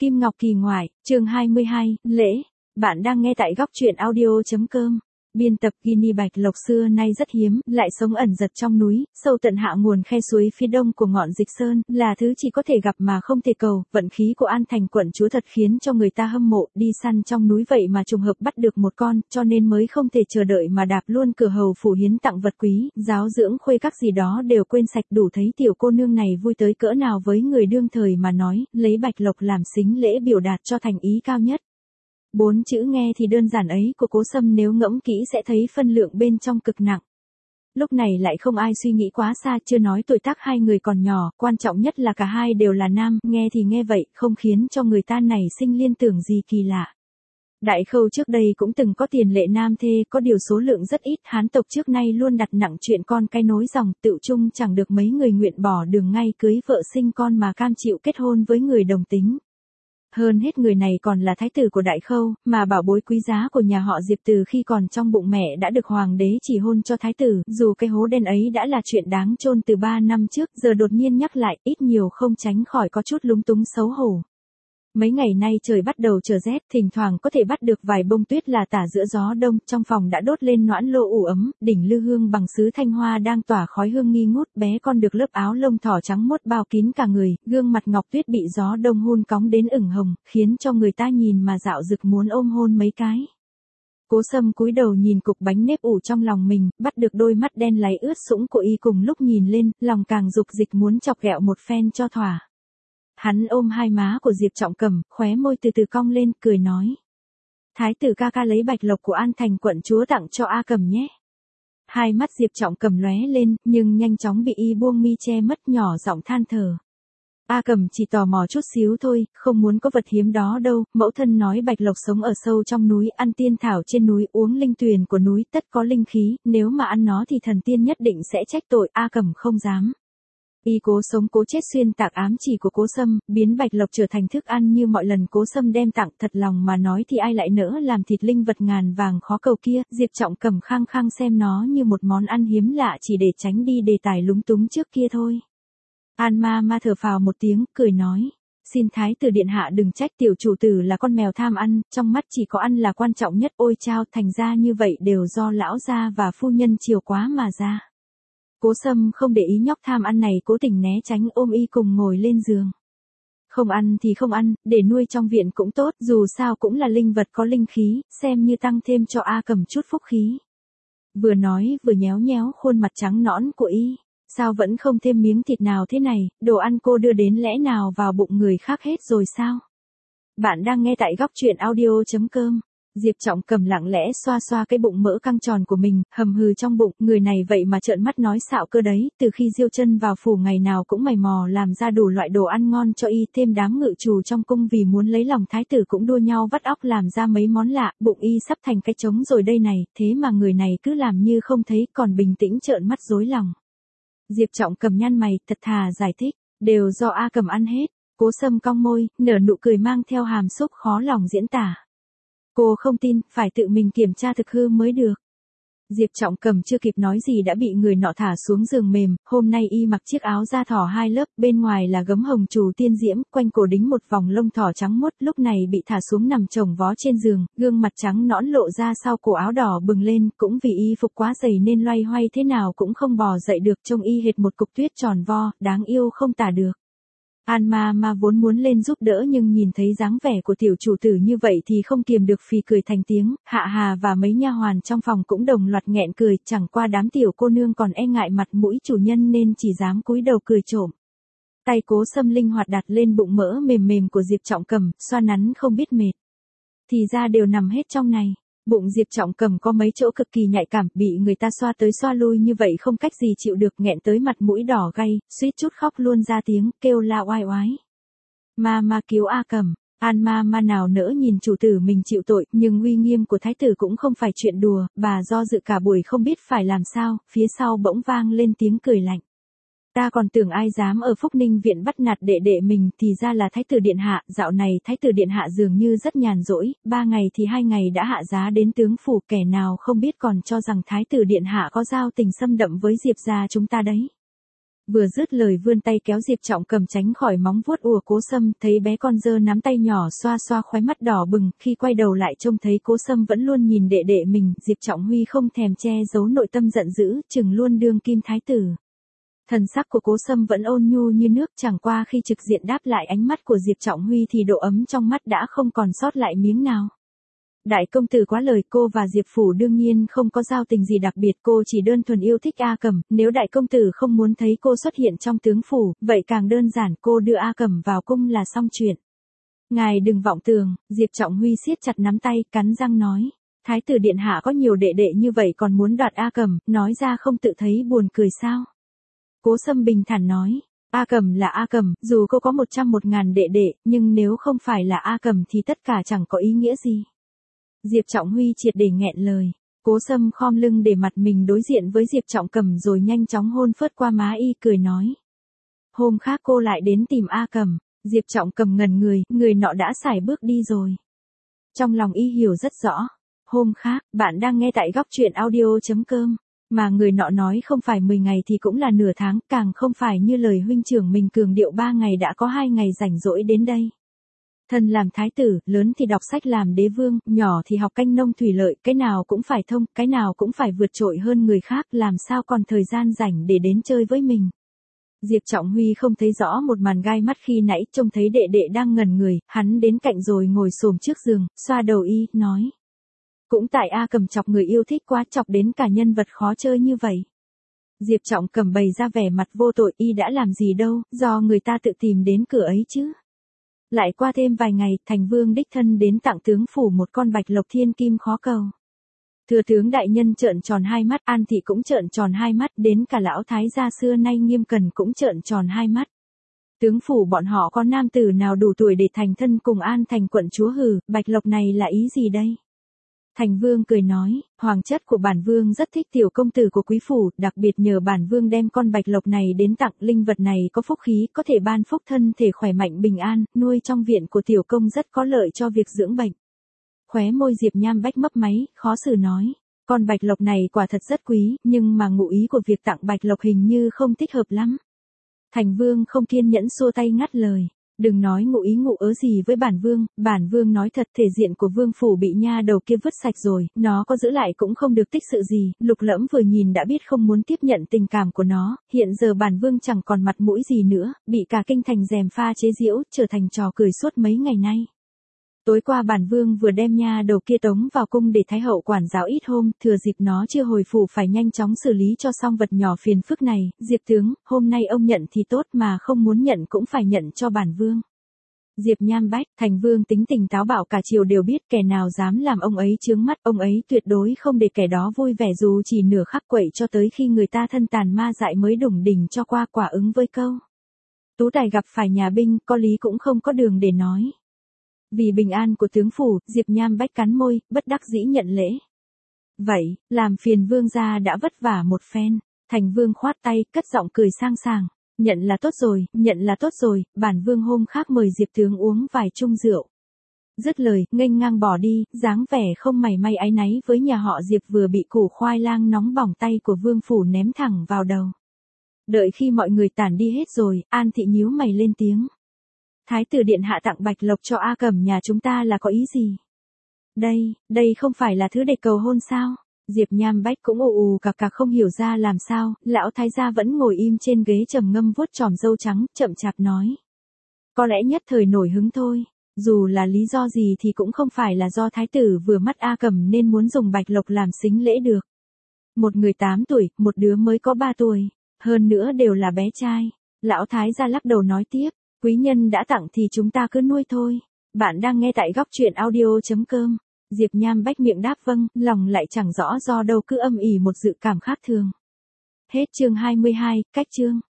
Kim Ngọc Kỳ ngoại, chương 22, lễ. Bạn đang nghe tại góc truyện audio.com. Biên tập Guinea bạch lộc xưa nay rất hiếm, lại sống ẩn giật trong núi, sâu tận hạ nguồn khe suối phía đông của ngọn Dịch Sơn, là thứ chỉ có thể gặp mà không thể cầu. Vận khí của An Thành quận chúa thật khiến cho người ta hâm mộ, đi săn trong núi vậy mà trùng hợp bắt được một con, cho nên mới không thể chờ đợi mà đạp luôn cửa hầu phủ hiến tặng vật quý, giáo dưỡng khuê các gì đó đều quên sạch, đủ thấy tiểu cô nương này vui tới cỡ nào với người đương thời mà nói, lấy bạch lộc làm sính lễ biểu đạt cho thành ý cao nhất. 4 chữ nghe thì đơn giản ấy của Cố Sâm nếu ngẫm kỹ sẽ thấy phân lượng bên trong cực nặng. Lúc này lại không ai suy nghĩ quá xa, chưa nói tuổi tác hai người còn nhỏ, quan trọng nhất là cả hai đều là nam, nghe thì nghe vậy, không khiến cho người ta nảy sinh liên tưởng gì kỳ lạ. Đại Khâu trước đây cũng từng có tiền lệ nam thê, có điều số lượng rất ít, Hán tộc trước nay luôn đặt nặng chuyện con cái nối dòng, tựu chung chẳng được mấy người nguyện bỏ đường ngay cưới vợ sinh con mà cam chịu kết hôn với người đồng tính. Hơn hết người này còn là thái tử của Đại Khâu, mà bảo bối quý giá của nhà họ Diệp từ khi còn trong bụng mẹ đã được hoàng đế chỉ hôn cho thái tử, dù cái hố đen ấy đã là chuyện đáng chôn từ 3 năm trước, giờ đột nhiên nhắc lại, ít nhiều không tránh khỏi có chút lúng túng xấu hổ. Mấy ngày nay trời bắt đầu trở rét, thỉnh thoảng có thể bắt được vài bông tuyết là tả giữa gió đông, trong phòng đã đốt lên noãn lô ủ ấm, đỉnh lư hương bằng sứ thanh hoa đang tỏa khói hương nghi ngút, bé con được lớp áo lông thỏ trắng mốt bao kín cả người, gương mặt ngọc tuyết bị gió đông hun cóng đến ửng hồng, khiến cho người ta nhìn mà dạo dực muốn ôm hôn mấy cái. Cố Sâm cúi đầu nhìn cục bánh nếp ủ trong lòng mình, bắt được đôi mắt đen láy ướt sũng của y cùng lúc nhìn lên, lòng càng dục dịch muốn chọc ghẹo một phen cho thỏa. Hắn ôm hai má của Diệp Trọng Cẩm, khóe môi từ từ cong lên, cười nói. Thái tử ca ca lấy bạch lộc của An Thành quận chúa tặng cho A Cẩm nhé. Hai mắt Diệp Trọng Cẩm lóe lên, nhưng nhanh chóng bị y buông mi che mất, nhỏ giọng than thở. A Cẩm chỉ tò mò chút xíu thôi, không muốn có vật hiếm đó đâu, mẫu thân nói bạch lộc sống ở sâu trong núi, ăn tiên thảo trên núi, uống linh tuyền của núi, tất có linh khí, nếu mà ăn nó thì thần tiên nhất định sẽ trách tội, A Cẩm không dám. Y cố sống cố chết xuyên tạc ám chỉ của Cố Sâm, biến bạch lộc trở thành thức ăn như mọi lần Cố Sâm đem tặng, thật lòng mà nói thì ai lại nỡ làm thịt linh vật ngàn vàng khó cầu kia, Diệp Trọng Cẩm khăng khăng xem nó như một món ăn hiếm lạ chỉ để tránh đi đề tài lúng túng trước kia thôi. An ma thở phào một tiếng, cười nói. Xin thái tử điện hạ đừng trách, tiểu chủ tử là con mèo tham ăn, trong mắt chỉ có ăn là quan trọng nhất, ôi chao, thành ra như vậy đều do lão gia và phu nhân chiều quá mà ra. Cố Sâm không để ý nhóc tham ăn này, cố tình né tránh, ôm y cùng ngồi lên giường. Không ăn thì không ăn, để nuôi trong viện cũng tốt, dù sao cũng là linh vật có linh khí, xem như tăng thêm cho A Cẩm chút phúc khí. Vừa nói vừa nhéo nhéo khuôn mặt trắng nõn của y. Sao vẫn không thêm miếng thịt nào thế này, đồ ăn cô đưa đến lẽ nào vào bụng người khác hết rồi sao? Bạn đang nghe tại góc truyện audio.com. Diệp Trọng Cẩm lặng lẽ xoa xoa cái bụng mỡ căng tròn của mình, hầm hừ trong bụng, người này vậy mà trợn mắt nói xạo cơ đấy, từ khi Diêu Chân vào phủ ngày nào cũng mày mò làm ra đủ loại đồ ăn ngon cho y, thêm đám ngự trù trong cung vì muốn lấy lòng thái tử cũng đua nhau vắt óc làm ra mấy món lạ, bụng y sắp thành cái trống rồi đây này, thế mà người này cứ làm như không thấy, còn bình tĩnh trợn mắt dối lòng. Diệp Trọng Cẩm nhăn mày, thật thà giải thích, đều do A Cẩm ăn hết. Cố Sâm cong môi, nở nụ cười mang theo hàm xúc khó lòng diễn tả. Cô không tin, phải tự mình kiểm tra thực hư mới được. Diệp Trọng Cẩm chưa kịp nói gì đã bị người nọ thả xuống giường mềm, hôm nay y mặc chiếc áo da thỏ 2 lớp, bên ngoài là gấm hồng trù tiên diễm, quanh cổ đính một vòng lông thỏ trắng muốt, lúc này bị thả xuống nằm chồng vó trên giường, gương mặt trắng nõn lộ ra sau cổ áo đỏ bừng lên, cũng vì y phục quá dày nên loay hoay thế nào cũng không bò dậy được, trông y hệt một cục tuyết tròn vo, đáng yêu không tả được. An ma vốn muốn lên giúp đỡ nhưng nhìn thấy dáng vẻ của tiểu chủ tử như vậy thì không kiềm được phì cười thành tiếng, Hạ Hà và mấy nha hoàn trong phòng cũng đồng loạt nghẹn cười, chẳng qua đám tiểu cô nương còn e ngại mặt mũi chủ nhân nên chỉ dám cúi đầu cười trộm. Tay Cố Sâm linh hoạt đặt lên bụng mỡ mềm mềm của Diệp Trọng Cẩm, xoa nắn không biết mệt. Thì ra đều nằm hết trong này. Bụng Diệp Trọng Cẩm có mấy chỗ cực kỳ nhạy cảm, bị người ta xoa tới xoa lui như vậy không cách gì chịu được, nghẹn tới mặt mũi đỏ gay, suýt chút khóc luôn ra tiếng, kêu la oai oái. Ma cứu A Cẩm. An ma nào nỡ nhìn chủ tử mình chịu tội, nhưng uy nghiêm của thái tử cũng không phải chuyện đùa, bà do dự cả buổi không biết phải làm sao, phía sau bỗng vang lên tiếng cười lạnh. Ta còn tưởng ai dám ở Phúc Ninh viện bắt nạt đệ đệ mình, thì ra là thái tử điện hạ, dạo này thái tử điện hạ dường như rất nhàn rỗi, 3 ngày thì 2 ngày đã hạ giá đến tướng phủ, kẻ nào không biết còn cho rằng thái tử điện hạ có giao tình xâm đậm với Diệp gia chúng ta đấy. Vừa dứt lời vươn tay kéo Diệp Trọng Cầm tránh khỏi móng vuốt ùa Cố Sâm, thấy bé con giơ nắm tay nhỏ xoa xoa khóe mắt đỏ bừng, khi quay đầu lại trông thấy Cố Sâm vẫn luôn nhìn đệ đệ mình, Diệp Trọng Huy không thèm che giấu nội tâm giận dữ, chừng luôn đương kim thái tử. Thần sắc của Cố Sâm vẫn ôn nhu như nước, chẳng qua khi trực diện đáp lại ánh mắt của Diệp Trọng Huy thì độ ấm trong mắt đã không còn sót lại miếng nào. Đại công tử quá lời, cô và Diệp Phủ đương nhiên không có giao tình gì đặc biệt, cô chỉ đơn thuần yêu thích A Cẩm, nếu đại công tử không muốn thấy cô xuất hiện trong tướng phủ, vậy càng đơn giản, cô đưa A Cẩm vào cung là xong chuyện. Ngài đừng vọng tưởng, Diệp Trọng Huy siết chặt nắm tay, cắn răng nói. Thái tử điện hạ có nhiều đệ đệ như vậy còn muốn đoạt A Cẩm, nói ra không tự thấy buồn cười sao? Cố Sâm bình thản nói. A Cẩm là A Cẩm, dù cô có 101.000 đệ đệ, nhưng nếu không phải là A Cẩm thì tất cả chẳng có ý nghĩa gì. Diệp Trọng Huy triệt để nghẹn lời. Cố Sâm khom lưng để mặt mình đối diện với Diệp Trọng Cầm rồi nhanh chóng hôn phớt qua má y, cười nói. Hôm khác cô lại đến tìm A Cẩm. Diệp Trọng Cầm ngẩn người nọ đã xài bước đi rồi. Trong lòng y hiểu rất rõ. Hôm khác, bạn đang nghe tại góc truyện audio.com. Mà người nọ nói không phải 10 ngày thì cũng là nửa tháng, càng không phải như lời huynh trưởng mình cường điệu 3 ngày đã có 2 ngày rảnh rỗi đến đây. Thân làm thái tử, lớn thì đọc sách làm đế vương, nhỏ thì học canh nông thủy lợi, cái nào cũng phải thông, cái nào cũng phải vượt trội hơn người khác, làm sao còn thời gian rảnh để đến chơi với mình. Diệp Trọng Huy không thấy rõ một màn gai mắt khi nãy, trông thấy đệ đệ đang ngẩn người, hắn đến cạnh rồi ngồi xổm trước giường, xoa đầu y, nói. Cũng tại A Cẩm chọc người yêu thích quá, chọc đến cả nhân vật khó chơi như vậy. Diệp Trọng Cầm bày ra vẻ mặt vô tội, y đã làm gì đâu, do người ta tự tìm đến cửa ấy chứ. Lại qua thêm vài ngày, thành vương đích thân đến tặng tướng phủ một con bạch lộc thiên kim khó cầu. Thừa tướng đại nhân trợn tròn hai mắt, An thị cũng trợn tròn hai mắt, đến cả lão thái gia xưa nay Nghiêm Cần cũng trợn tròn hai mắt. Tướng phủ bọn họ có nam tử nào đủ tuổi để thành thân cùng An thành quận chúa hừ, bạch lộc này là ý gì đây? Thành vương cười nói, hoàng chất của bản vương rất thích tiểu công tử của quý phủ, đặc biệt nhờ bản vương đem con bạch lộc này đến tặng, linh vật này có phúc khí, có thể ban phúc thân thể khỏe mạnh bình an, nuôi trong viện của tiểu công rất có lợi cho việc dưỡng bệnh. Khóe môi Diệp Nham Bách mấp máy, khó xử nói, con bạch lộc này quả thật rất quý, nhưng mà ngụ ý của việc tặng bạch lộc hình như không thích hợp lắm. Thành vương không kiên nhẫn xua tay ngắt lời. Đừng nói ngụ ý ngụ ớ gì với bản vương nói thật, thể diện của vương phủ bị nha đầu kia vứt sạch rồi, nó có giữ lại cũng không được tích sự gì, Lục Lẫm vừa nhìn đã biết không muốn tiếp nhận tình cảm của nó, hiện giờ bản vương chẳng còn mặt mũi gì nữa, bị cả kinh thành gièm pha chế giễu, trở thành trò cười suốt mấy ngày nay. Tối qua bản vương vừa đem nha đầu kia tống vào cung để thái hậu quản giáo ít hôm, thừa dịp nó chưa hồi phủ phải nhanh chóng xử lý cho xong vật nhỏ phiền phức này. Diệp tướng, hôm nay ông nhận thì tốt, mà không muốn nhận cũng phải nhận cho bản vương. Diệp Nham Bách, thành vương tính tình táo bạo, cả triều đều biết, kẻ nào dám làm ông ấy chướng mắt, ông ấy tuyệt đối không để kẻ đó vui vẻ dù chỉ nửa khắc, quậy cho tới khi người ta thân tàn ma dại mới đủng đỉnh cho qua quả ứng với câu. Tú tài gặp phải nhà binh, có lý cũng không có đường để nói. Vì bình an của tướng phủ, Diệp Nham Bách cắn môi, bất đắc dĩ nhận lễ. Vậy, làm phiền vương gia đã vất vả một phen. Thành vương khoát tay, cất giọng cười sang sảng. Nhận là tốt rồi, bản vương hôm khác mời Diệp tướng uống vài chung rượu. Dứt lời, nghênh ngang bỏ đi, dáng vẻ không mảy may áy náy với nhà họ Diệp vừa bị củ khoai lang nóng bỏng tay của vương phủ ném thẳng vào đầu. Đợi khi mọi người tản đi hết rồi, An thị nhíu mày lên tiếng. Thái tử điện hạ tặng bạch lộc cho A Cẩm nhà chúng ta là có ý gì? Đây không phải là thứ để cầu hôn sao? Diệp Nham Bách cũng ù cạc không hiểu ra làm sao, lão thái gia vẫn ngồi im trên ghế trầm ngâm vuốt chòm râu trắng, chậm chạp nói. Có lẽ nhất thời nổi hứng thôi, dù là lý do gì thì cũng không phải là do thái tử vừa mắt A Cẩm nên muốn dùng bạch lộc làm sính lễ được. Một người 8 tuổi, một đứa mới có 3 tuổi, hơn nữa đều là bé trai. Lão thái gia lắc đầu nói tiếp. Quý nhân đã tặng thì chúng ta cứ nuôi thôi. Bạn đang nghe tại góc truyện audio.com. Diệp Nham Bách miệng đáp vâng, lòng lại chẳng rõ do đâu cứ âm ỉ một dự cảm khác thường. Hết chương 22, cách chương.